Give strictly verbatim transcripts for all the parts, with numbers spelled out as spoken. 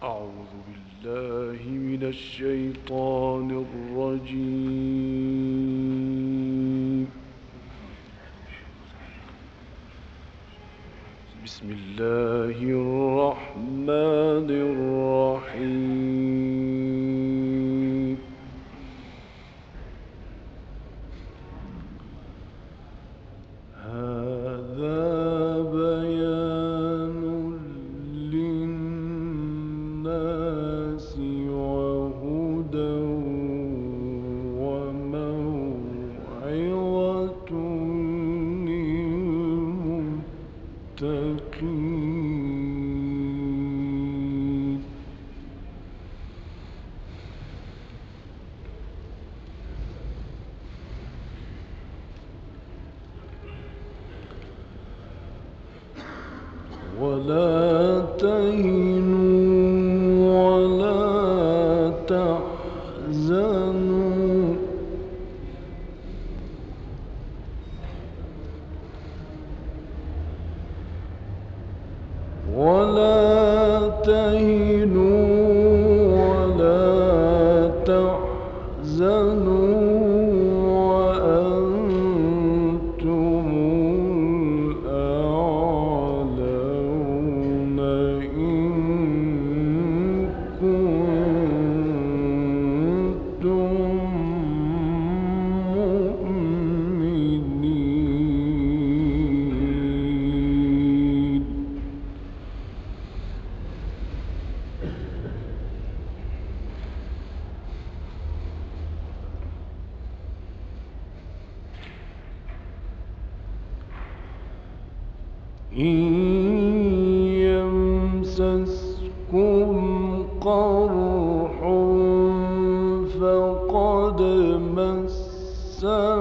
أعوذ بالله من الشيطان الرجيم. بسم الله الرحمن الرحيم. هذا بيان للناس وهدى وموعظة للمتقين. ولا تهنوا ولا تحزنوا ولا تهنوا ولا تحزنوا وأنتم الأعلون إن كنتم مؤمنين. إن يمسسكم قرح فقد مس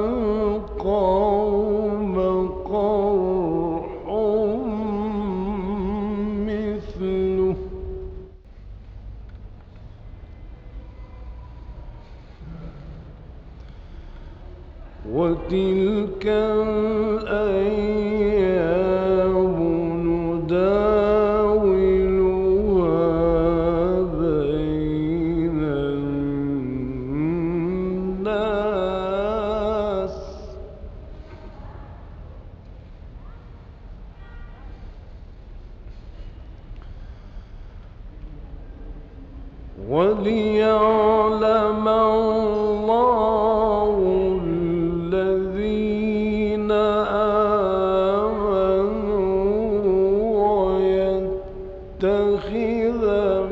القوم قرح مثله وتلك الأيام نداولها بين الناس وليعلم الله الذين آمنوا ويتخذ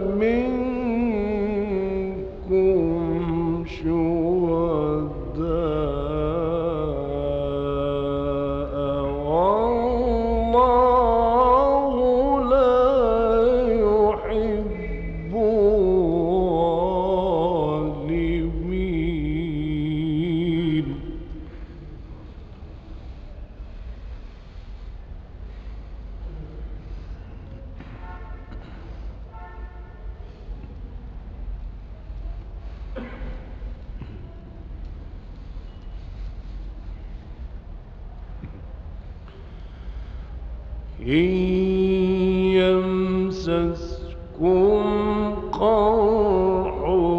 منكم شهداء والله لا يحب الظالمين. إن يمسسكم قرح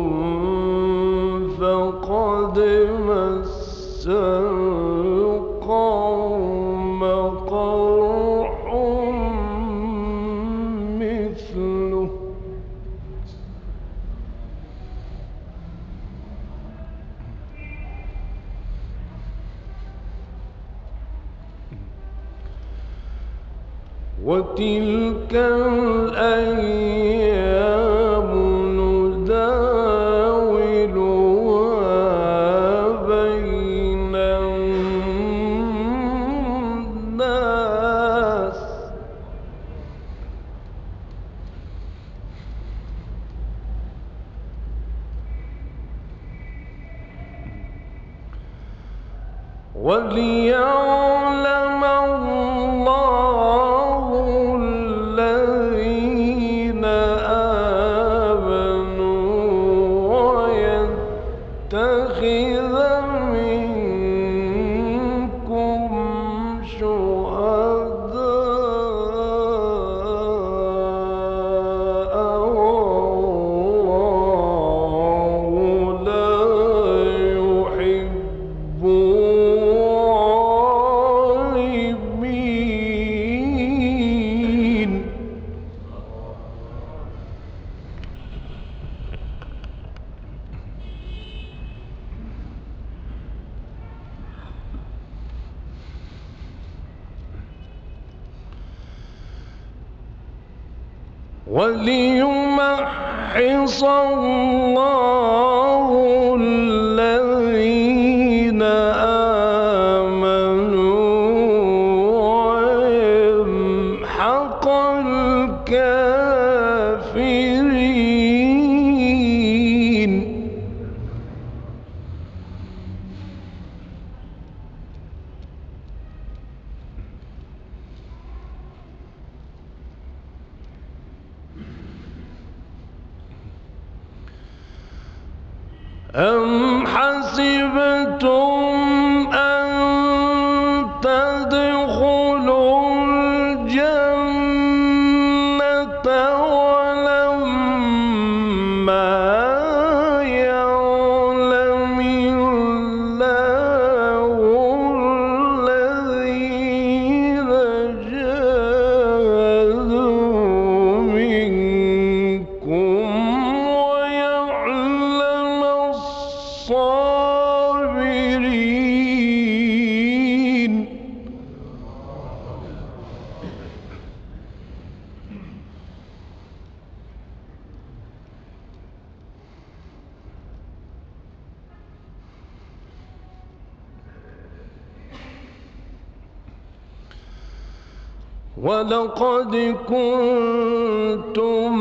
فقد مس القوم قرح مثله وتلك الأيام نداولها بين الناس وليعلم الله الذين آمنوا ويتخذ منكم شهداء وليمحص الله الذين آمنوا ويمحق الكافرين. أم حسبتم أن تدخلوا الجنة ولما يعلم الله الذين جاهدوا منكم ويعلم الصابرين. ولقد كنتم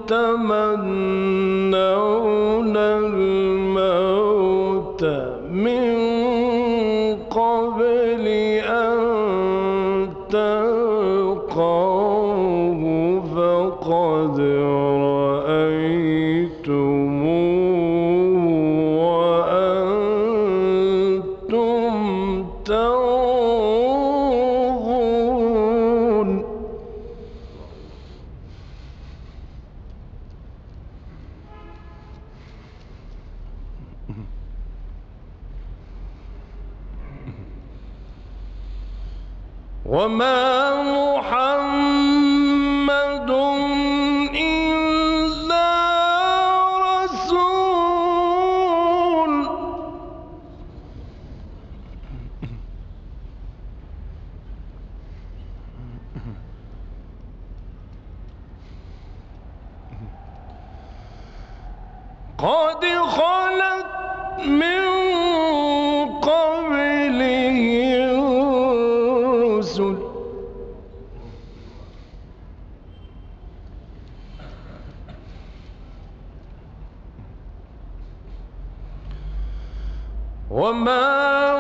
تمنون الموت من قبل أن تلقوه فقد رأيتموه وأنتم تنظرون. وما محمد إلا رسول قد خلت من قبله الرسل وما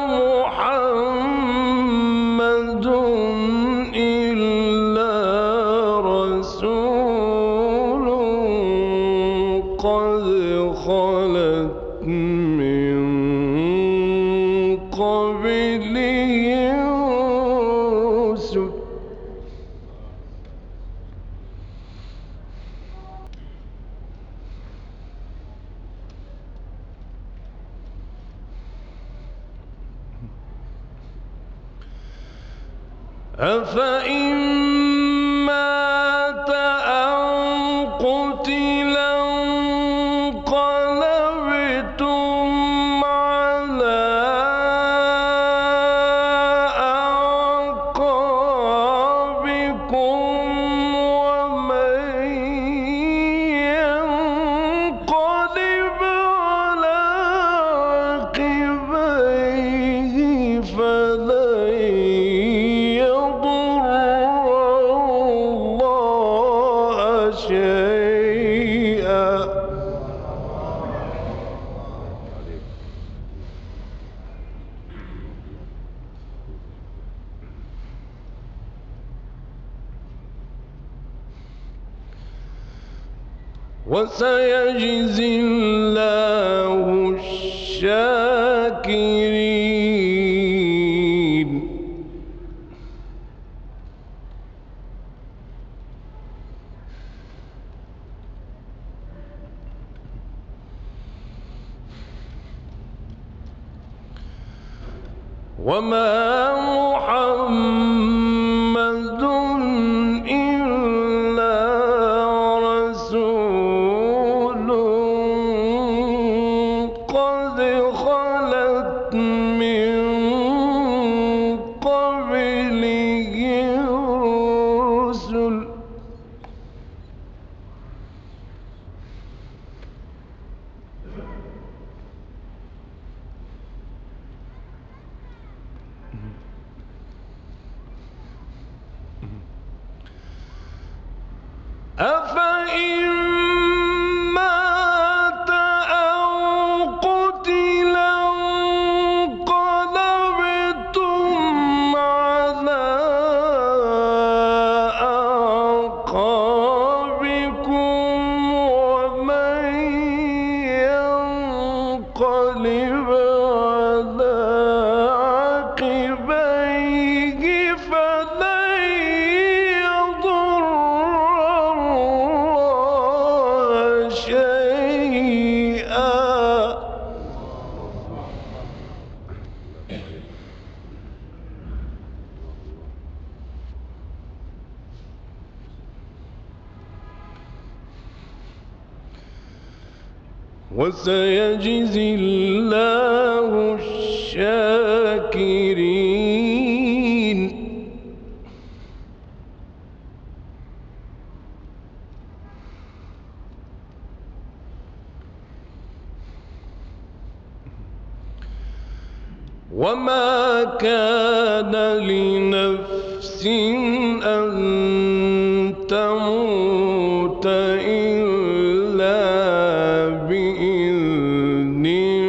محمد إلا رسول قد خلت من قبله الرسل أفإن مات أو قتلا انقلبتم على أعقابكم ومن ينقلب على عقبيه فلن يضر الله شيئا. وسيجزي الله الشاكرين. وما محمد إلا رسول قد خلت من قبله الرسل أفإن مات أو قتل انقلبتم على أعقابكم ومن ينقلب على عقبيه فلن يضر الله شيئا. وسيجزي الله الشاكرين. وما كان لنفس أن تموت إلا بإذن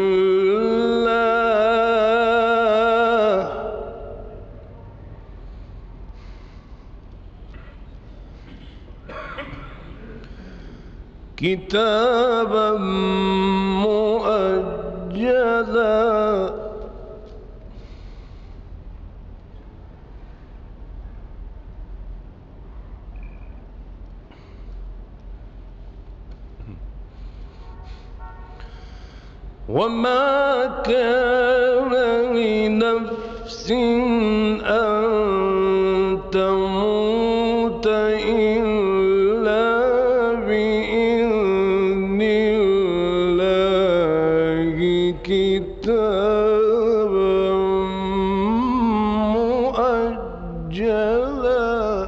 الله كتابا مؤجلا. وما كان لنفس أن تموت إلا بإذن الله كتابا مؤجلا.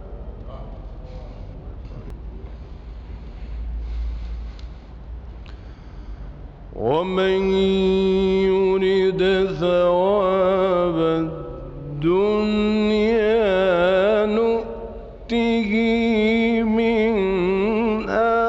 ومن يرد ثواب الدنيا نؤته منها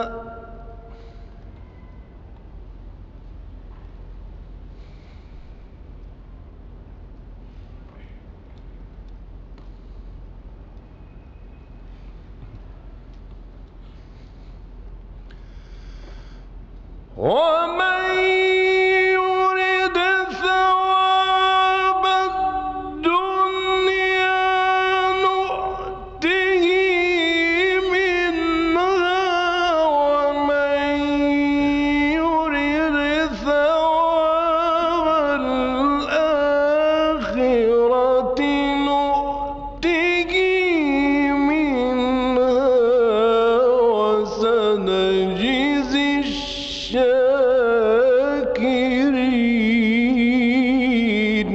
ومن يرد ثواب الدنيا نؤته منها ومن يرد ثواب الآخرة نؤته منها وسنجزي الشاكرين.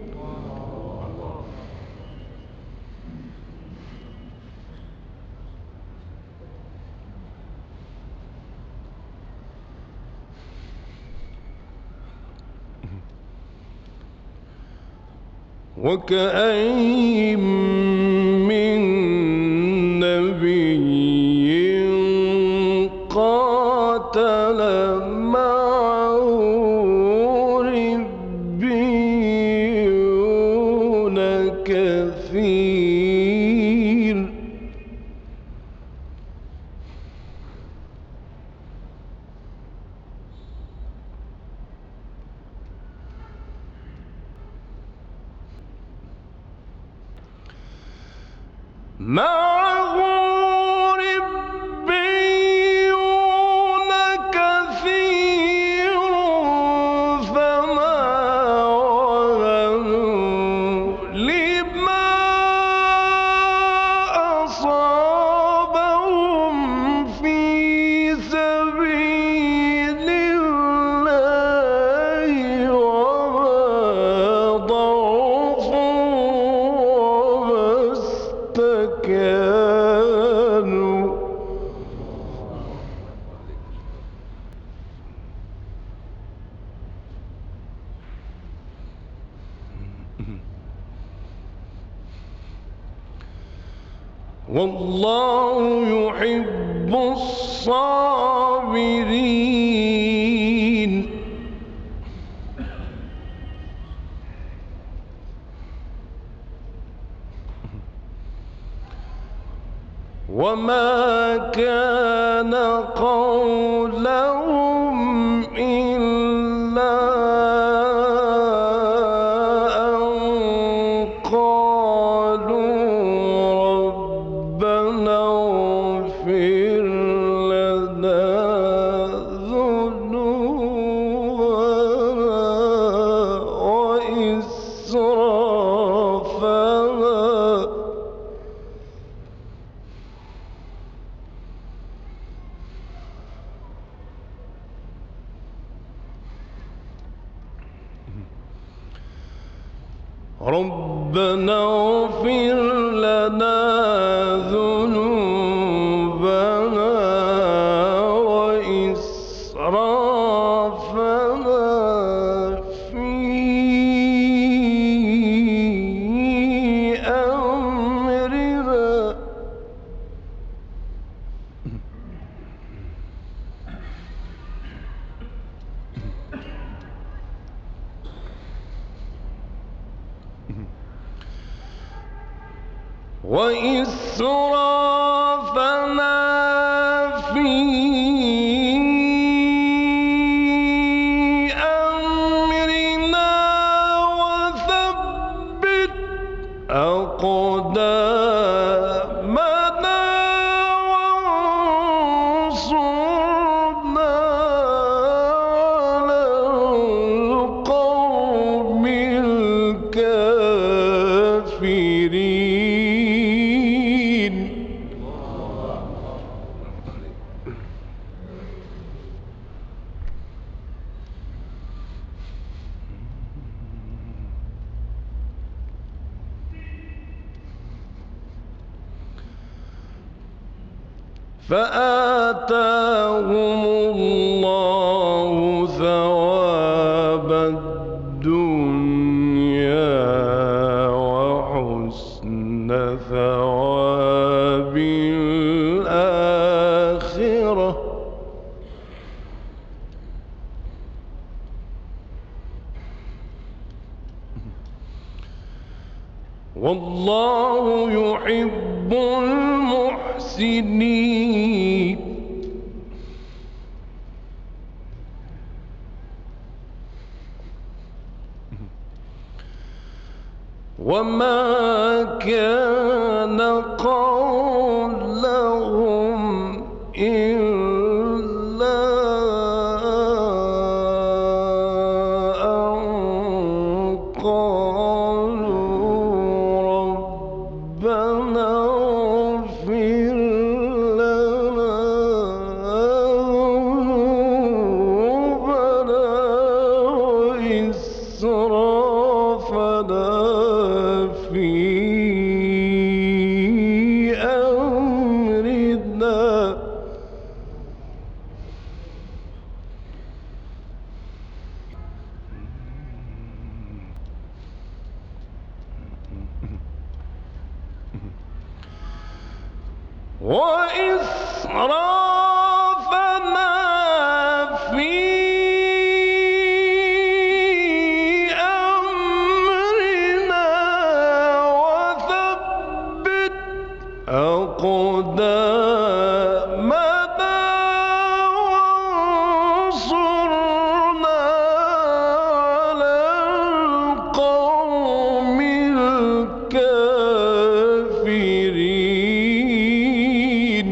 وكأين من نبي قاتل معه ربيون كثير معه ربيون كثير فما وهنوا لما أصابهم في سبيل الله وما ضعفوا وما استكانوا. والله يحب الصابرين. وما كان قولهم إلا أن قالوا ربنا اغفر لنا ذنوبنا وإسرافنا ربنا اغفر لنا ذنوبنا وإسرافنا في أمرنا. وإسرافنا في أمرنا وثبت أقدامنا وانصرنا على القوم الكافرين. فآتاهم الله ثواب الدنيا وحسن ثواب الآخرة. والله يحب المحسنين. وما كان قولهم إلا أن قالوا ربنا اغفر لنا ذنوبنا وإسرافنا في أمرنا. وإسرافنا في أمرنا وثبت أقدامنا وانصرنا على القوم الكافرين.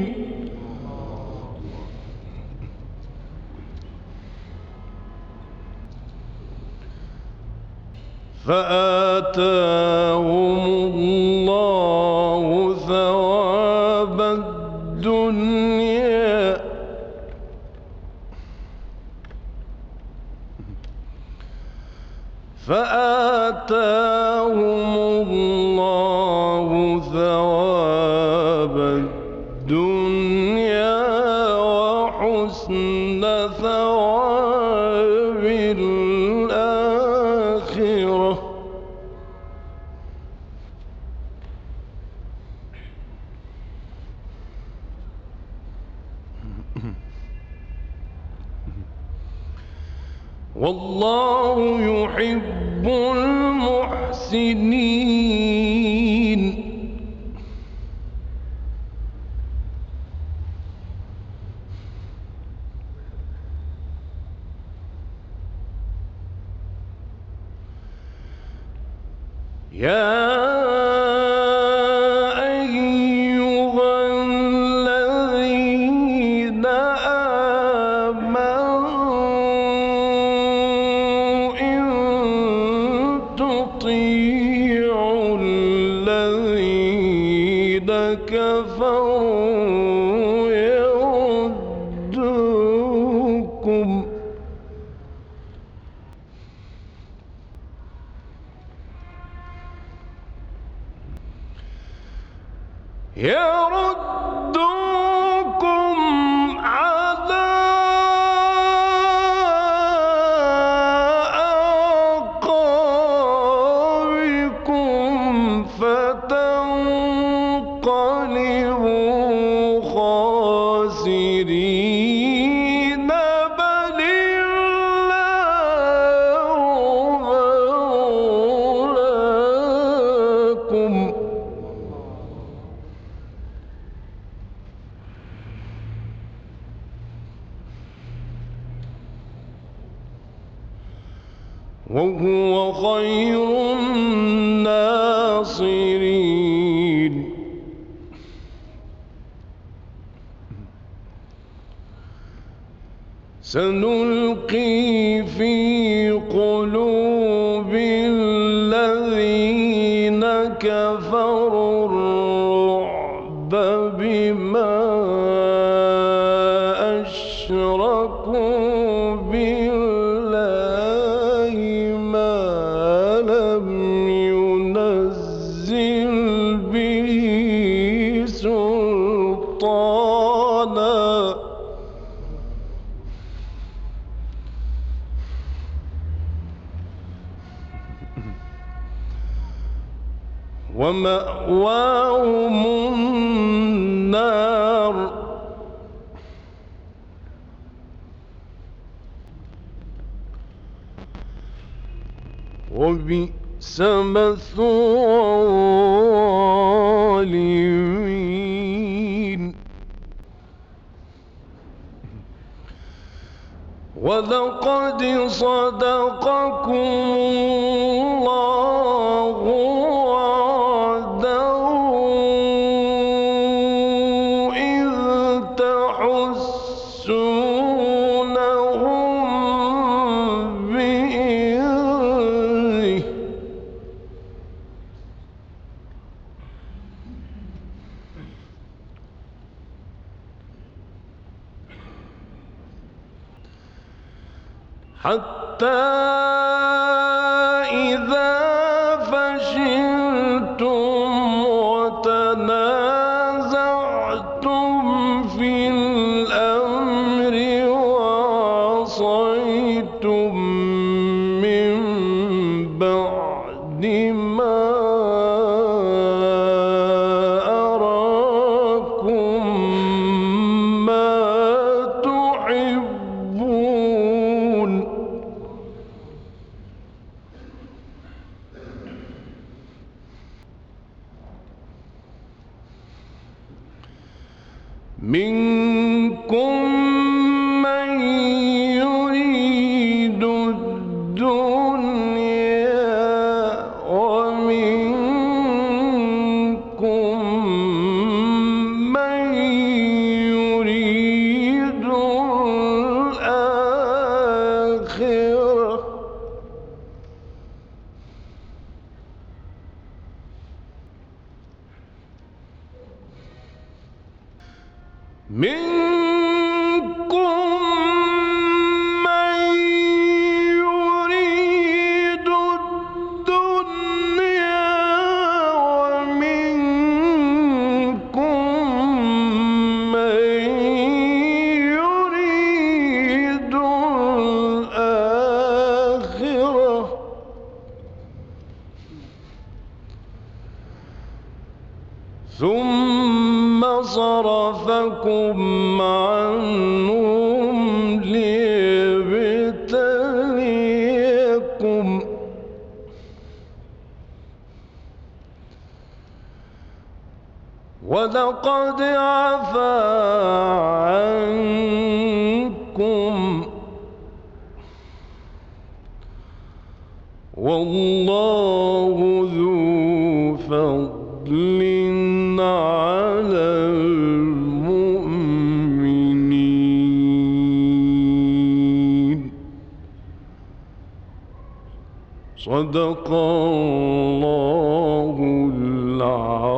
فآتاهم الله ثواب الدنيا فآتاهم الله ثواب الدنيا وحسن ثواب الآخرة. والله يحب المحسنين. يا أيها الذين آمنوا إن تطيعوا الذين كفروا يردوكم يردوكم على أعقابكم فتنقلبوا خاسرين، بل الله مولاكم وهو خير الناصرين. سنلقي في قلوب الذين كفروا الرعب بما أشركوا بالله ما لم ينزل به سلطانا ومأواهم النار وبئس مثوى الظالمين. ولقد صدقكم الله وعده إذ تحسونهم بإذنه حتى إذا فشلتم وتنازعتم في الأمر وعصيتم من بعد ما أراكم ما تحبون منكم من يريد الدنيا ومنكم من يريد الآخرة منكم من يريد الدنيا ومنكم من يريد الآخرة ثم صرفكم عنهم ليبتليكم ولقد عفا عنكم والله ذو فضل على المؤمنين. صدق الله العظيم.